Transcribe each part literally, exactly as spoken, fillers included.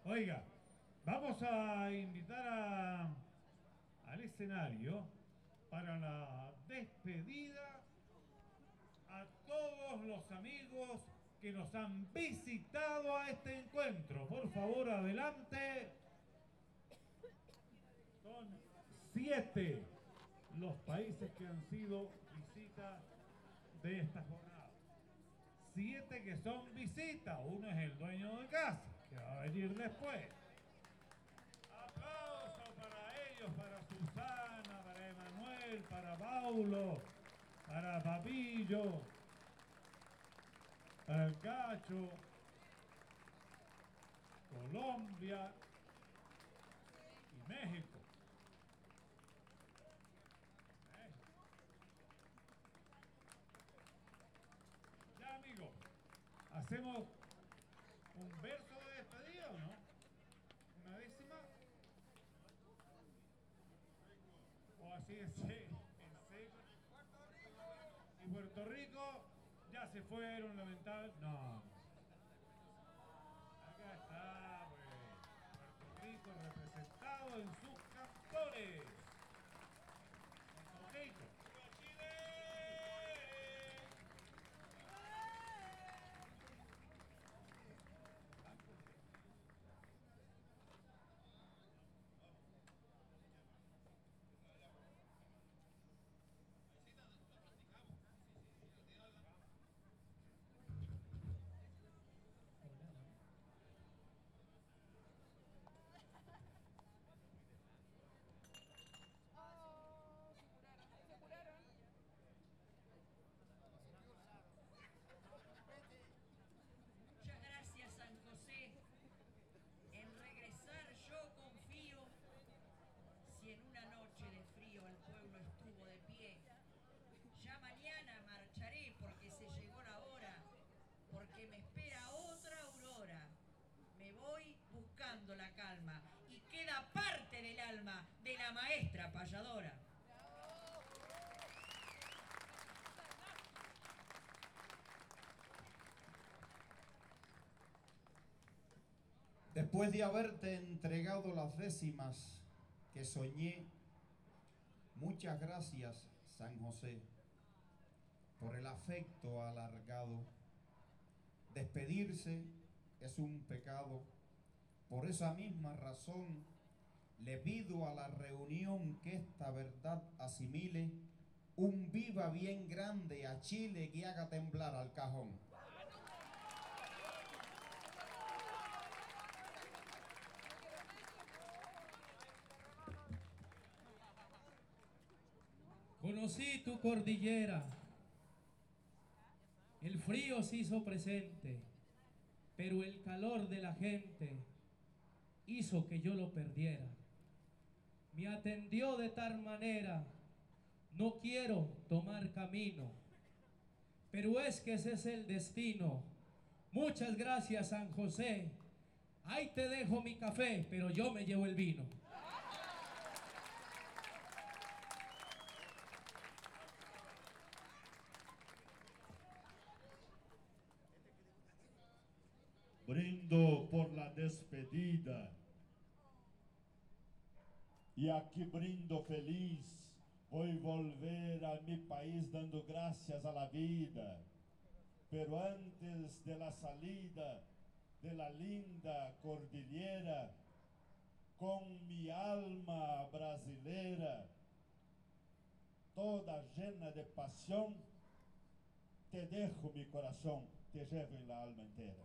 Oiga, vamos a invitar a, al escenario para la despedida a todos los amigos que nos han visitado a este encuentro. Por favor, adelante. Son siete los países que han sido visitas de esta jornada. Siete que son visitas. Uno es el dueño de casa, que va a venir después. Aplausos para ellos, para Susana, para Emanuel, para Paulo, para Papillo, para el Cacho, Colombia y México. Ya, amigos, ¿hacemos un verso de despedida o no? ¿Una décima? O así en seco. Y Puerto Rico ya se fueron, lamentable. No. Acá está, pues, Puerto Rico representado en sus cantores. Puerto Rico. ¡Viva Chile! Muchas gracias, San José. En regresar yo confío. Si en una noche de frío el pueblo estuvo de pie, ya mañana marcharé porque se llegó la hora, porque me espera otra aurora. Me voy buscando la calma y queda parte del alma de la maestra payadora. Después de haberte entregado las décimas que soñé, muchas gracias, San José, por el afecto alargado. Despedirse es un pecado. Por esa misma razón, le pido a la reunión que esta verdad asimile, un viva bien grande a Chile que haga temblar al cajón. Conocí tu cordillera, el frío se hizo presente, pero el calor de la gente hizo que yo lo perdiera. Me atendió de tal manera, no quiero tomar camino, pero es que ese es el destino. Muchas gracias, San José. Ahí te dejo mi café, pero yo me llevo el vino. Brindo por la despedida. Y aquí brindo feliz. Voy a volver a mi país dando gracias a la vida. Pero antes de la salida de la linda cordillera, con mi alma brasileira, toda llena de pasión, te dejo mi corazón, te llevo en la alma entera.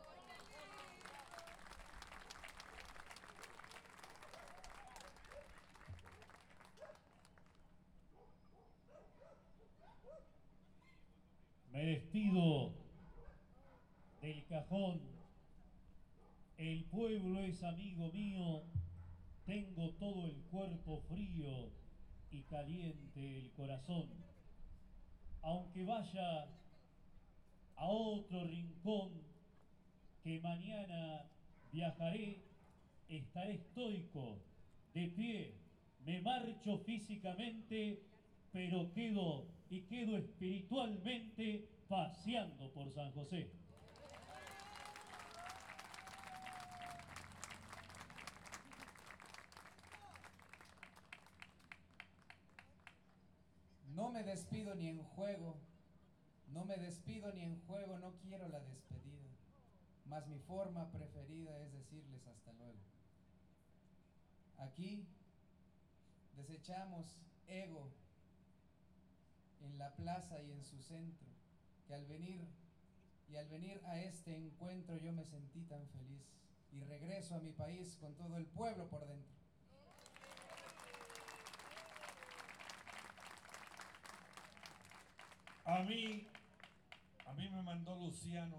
Me despido del cajón. El pueblo es amigo mío. Tengo todo el cuerpo frío y caliente el corazón. Aunque vaya a otro rincón que mañana viajaré, estaré estoico, de pie. Me marcho físicamente, pero quedo y quedo espiritualmente paseando por San José. No me despido ni en juego, no me despido ni en juego, no quiero la despedida, mas mi forma preferida es decirles hasta luego. Aquí desechamos ego en la plaza y en su centro, que al venir y al venir a este encuentro yo me sentí tan feliz y regreso a mi país con todo el pueblo por dentro. A mí, a mí me mandó Luciano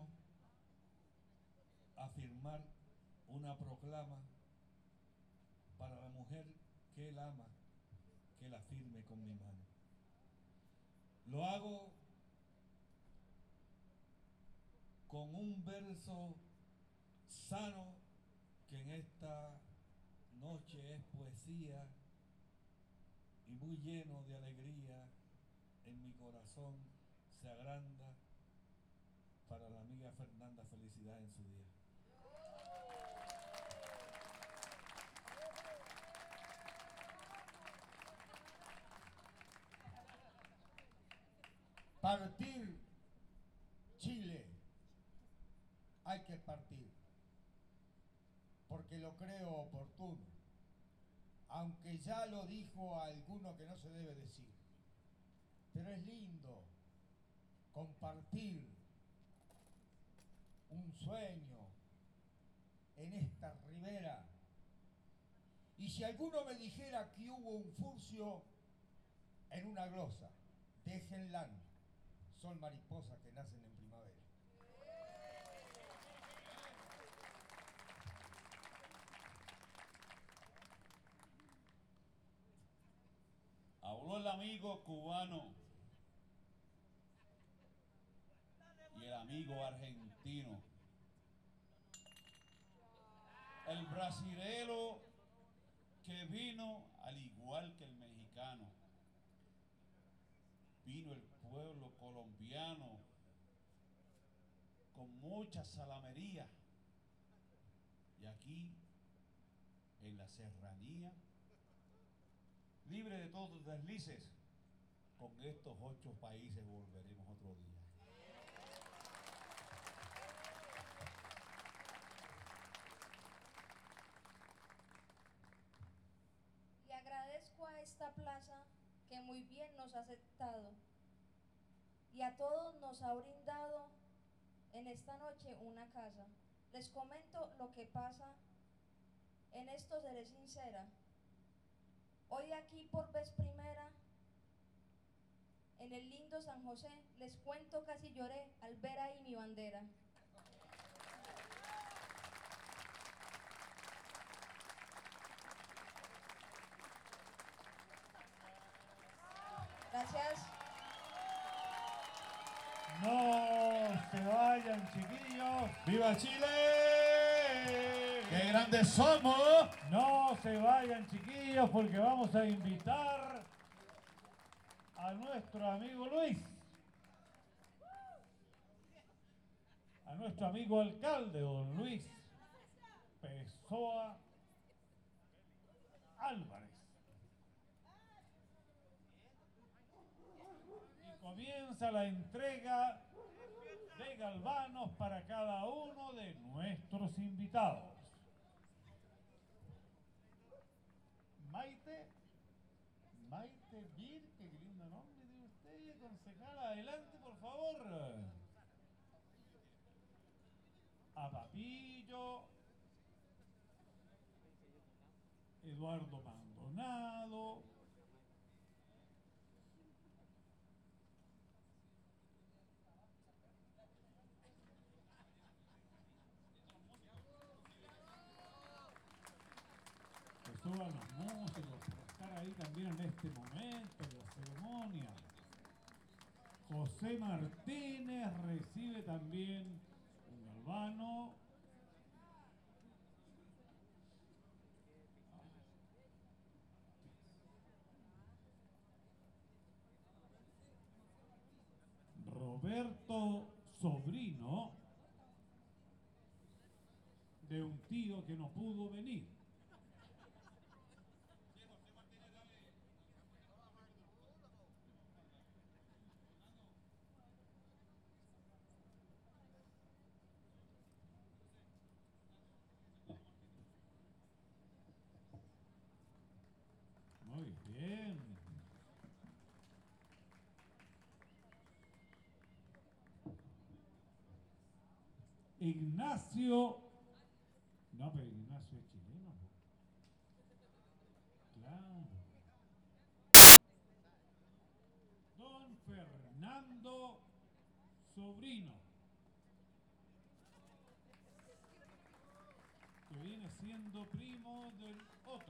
a firmar una proclama para la mujer que él ama, que la firme con mi mano. Lo hago con un verso sano que en esta noche es poesía y muy lleno de alegría. En mi corazón se agranda para la amiga Fernanda. Felicidad en su día. Partir Chile, hay que partir, porque lo creo oportuno, aunque ya lo dijo alguno que no se debe decir. Pero es lindo compartir un sueño en esta ribera. Y si alguno me dijera que hubo un furcio en una glosa, déjenla, son mariposas que nacen en primavera. Habló el amigo cubano y el amigo argentino. El brasilero que vino al igual que el mexicano. Vino el pueblo colombiano con mucha salamería. Y aquí, en la serranía, libre de todos deslices, con estos ocho países volveremos otro día. Le agradezco a esta plaza que muy bien nos ha aceptado y a todos nos ha brindado en esta noche una casa. Les comento lo que pasa, en esto seré sincera. Hoy aquí por vez primera, en el lindo San José, les cuento casi lloré al ver ahí mi bandera. Gracias. No se vayan, chiquillos. ¡Viva Chile! ¡Qué grandes somos! No se vayan, chiquillos, porque vamos a invitar a nuestro amigo Luis, a nuestro amigo alcalde, don Luis Pessoa Álvarez. Y comienza la entrega de galvanos para cada uno de nuestros invitados. Maite, Maite Vir, qué lindo nombre de usted, concejala, adelante por favor. A Papillo, Eduardo Maldonado, que suban los músicos para estar ahí también en este momento de la ceremonia. José Martínez recibe también un galvano. Roberto Sobrino, de un tío que no pudo venir. Ignacio. No, pero Ignacio es chileno. Claro. Don Fernando Sobrino, que viene siendo primo del otro.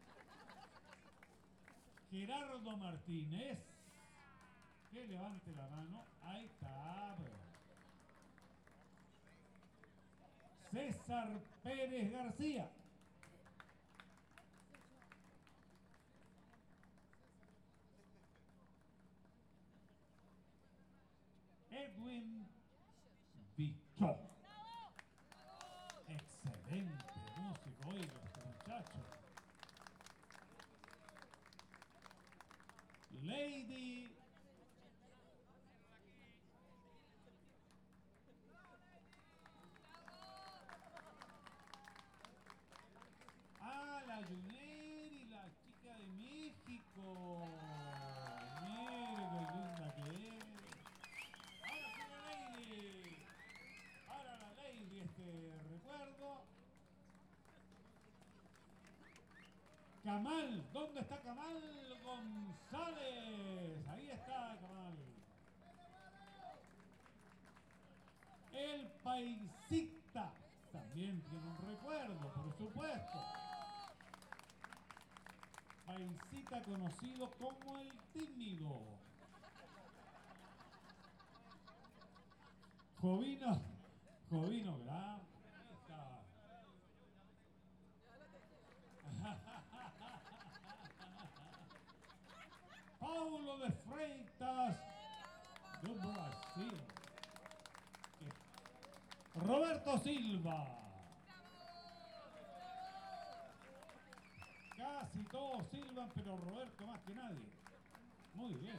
Gerardo Martínez, que levante la mano. Ahí está. César Pérez García. Edwin Bichot. Excelente músico, oiga, este muchacho. Lady Ah, la Junier y la chica de México. Mire qué linda que es. Ahora sí la Lady. Ahora la Lady, este recuerdo. Kamal, ¿dónde está Kamal González? Ahí está Kamal. El Paisita también tiene un recuerdo, por supuesto. Paisita conocido como el tímido. Jovino, Jovino Gran. Ahí está. Paulo de Freitas de Brasil. Roberto Silva. Casi todos silban, pero Roberto más que nadie. Muy bien.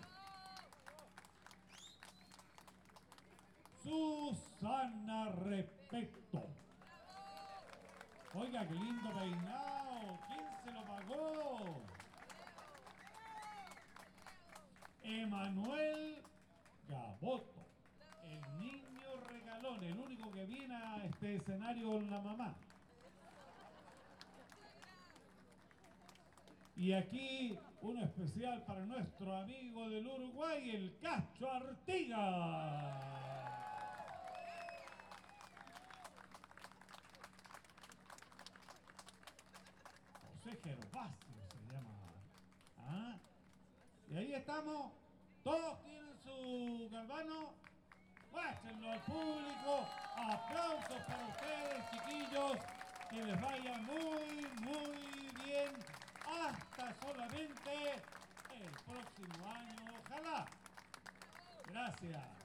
Susana Repeto. Oiga, qué lindo peinado. ¿Quién se lo pagó? Emanuel Gaboto. El niño regalón, el único que viene a este escenario con la mamá. Y aquí uno especial para nuestro amigo del Uruguay, el Cacho Artigas. José Gervasio se llama. ¿Ah? Y ahí estamos. Todos tienen su galvano. Muéstrenlo al público. Aplausos para ustedes, chiquillos. Que les vaya muy, muy bien. Hasta solamente el próximo año, ojalá. Gracias.